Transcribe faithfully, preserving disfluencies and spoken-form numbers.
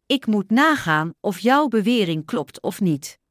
Ik moet nagaan of jouw bewering klopt of niet.